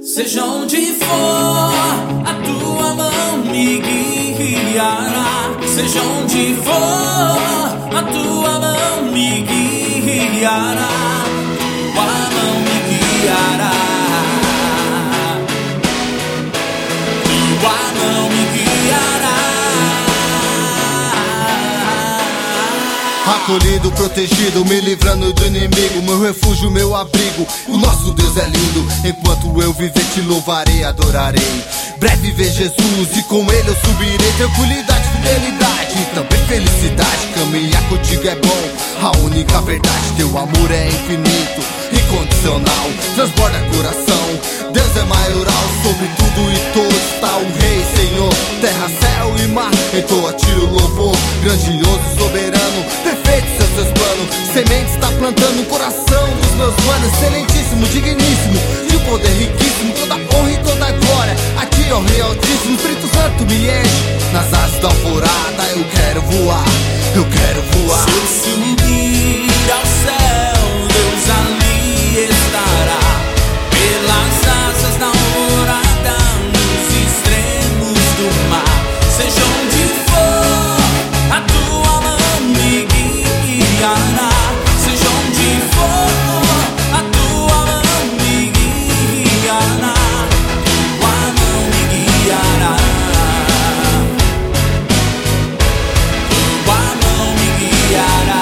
Seja onde for, a tua mão me guiará. Seja onde for, a tua mão me guiará. Tua mão me guiará. Tua mão me guiará. Acolhido, protegido, me livrando do inimigo, meu refúgio, meu abrigo. O nosso Deus é lindo. Enquanto eu viver te louvarei, adorarei. Breve ver Jesus e com ele eu subirei. Tranquilidade, fidelidade e também felicidade. Caminhar contigo é bom, a única verdade. Teu amor é infinito, incondicional, transborda coração. Deus é maioral, sobre tudo e todos está o Rei, Senhor. Terra, céu e mar, entoa a ti o louvor. Grandioso e soberano, perfeitos são seus planos. Sementes está plantando no coração dos meus manos. Excelentíssimo, digníssimo, de poder riquíssimo. Toda honra e toda glória a ti, ó Rei Altíssimo. Espírito Santo me enche, nas asas da alvorada eu quero voar, eu quero voar. Se eu subir ao céu, Deus ali estará. Pelas asas da alvorada, nos extremos do mar. Seja onde for, a tua mão me guiará. Seja onde for, a tua mão me guiará. Tua mão me guiará. Tua mão me guiará.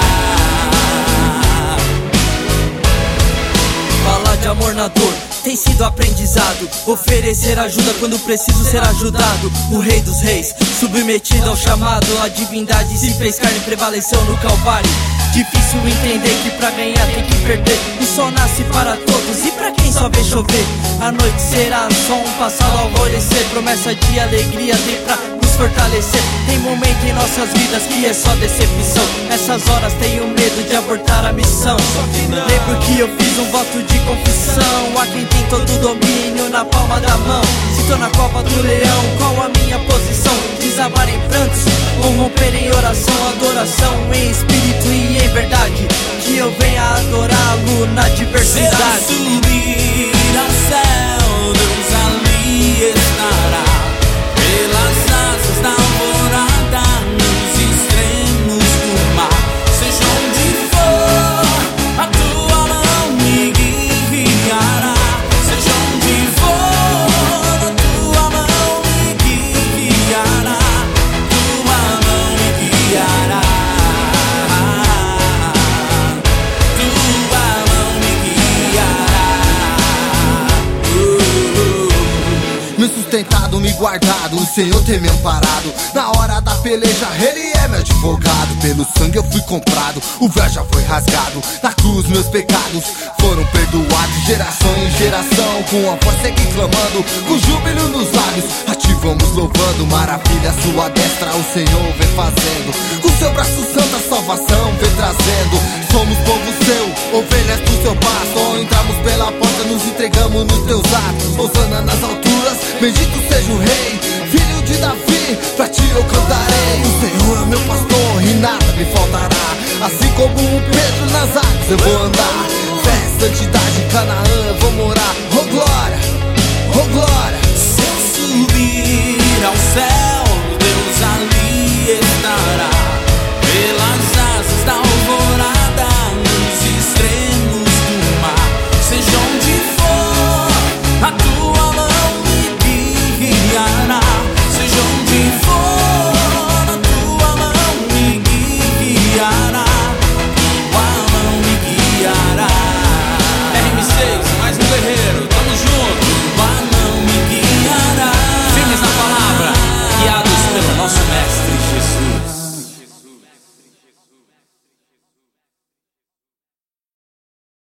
Falar de amor na dor tem sido aprendizado. Oferecer ajuda quando preciso ser ajudado. O Rei dos Reis, submetido ao chamado. A divindade se fez carne e prevaleceu no Calvário. Difícil entender que pra ganhar tem que perder. O sol nasce para todos e pra quem só vê chover. A noite será só um passado ao alvorecer. Promessa de alegria tem pra nos fortalecer. Tem momento em nossas vidas que é só decepção. Nessas horas tenho medo de abortar a missão. Lembro que eu fiz um voto de confissão. A quem tem todo o domínio na palma da mão. Se tô na cova do leão, qual a minha posição? Desabar em prantos ou romper em oração? Adoração em espírito e em verdade, que eu venha adorá-lo na diversidade. Se eu subir ao céu, Deus ali estará. Pelas asas da alvorada, nos extremos do mar. Seja onde for, a tua mão me guiará. Seja onde for, a tua mão me guiará. Tua mão me guiará. Tua mão me guiará. Me sustentado, me guardado, o Senhor tem me amparado. Na hora da peleja, Ele é meu advogado. Pelo sangue eu fui comprado, o véu já foi rasgado. Na cruz meus pecados foram perdoados. Geração em geração, com a voz segue clamando, com júbilo nos lábios, a ti vamos louvando. Maravilha a sua destra, o Senhor vem fazendo. Com seu braço santo a salvação vem trazendo. Somos povo seu, ovelhas do seu pasto. Entramos pela porta, nos entregamos nos teus atos. Hosana nas alturas, bendito seja o Rei, filho de Davi, pra ti eu cantarei. O Senhor é meu pastor e nada me faltará. Assim como o Pedro nas águas eu vou andar. Fé, santidade, Canaã eu vou morar.